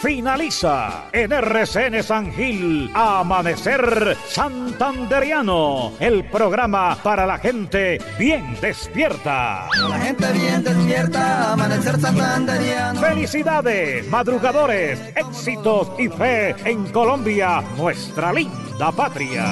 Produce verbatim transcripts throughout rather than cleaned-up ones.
Finaliza en R C N San Gil, Amanecer Santanderiano, el programa para la gente bien despierta. La gente bien despierta, Amanecer Santanderiano. Felicidades, madrugadores, éxitos y fe en Colombia, nuestra linda patria.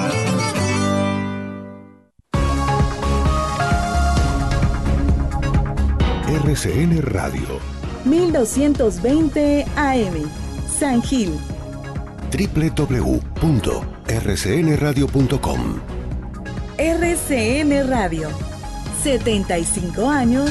R C N Radio mil doscientos veinte A M, San Gil. doble u doble u doble u punto r c n radio punto com. R C N Radio, setenta y cinco años.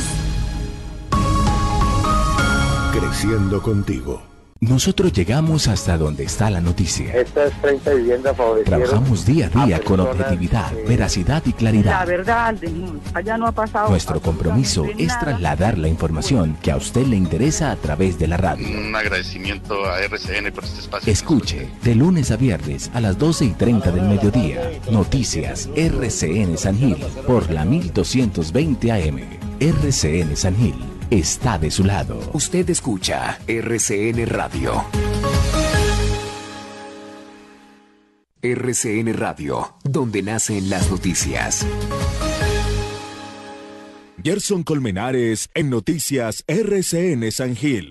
Creciendo contigo. Nosotros llegamos hasta donde está la noticia. Estas treinta viviendas favorecieron. Trabajamos día a día a con objetividad, eh, veracidad y claridad. La verdad, allá no ha pasado. Nuestro compromiso es trasladar la información que a usted le interesa a través de la radio. Un agradecimiento a R C N por este espacio. Escuche, de lunes a viernes a las doce y treinta del mediodía, Noticias R C N San Gil por la mil doscientos veinte A M. R C N San Gil está de su lado. Usted escucha R C N Radio. R C N Radio, donde nacen las noticias. Gerson Colmenares en Noticias R C N San Gil.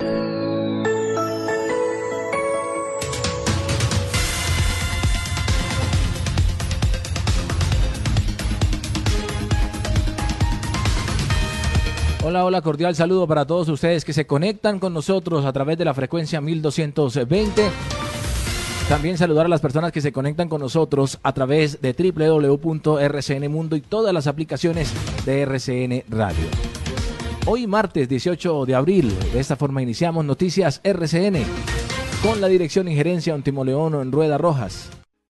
Hola, hola, cordial saludo para todos ustedes que se conectan con nosotros a través de la frecuencia mil doscientos veinte. También saludar a las personas que se conectan con nosotros a través de doble u doble u doble u punto r c n mundo y todas las aplicaciones de R C N Radio. Hoy martes dieciocho de abril, de esta forma iniciamos Noticias R C N con la dirección y gerencia Don Timoleón en Rueda Rojas.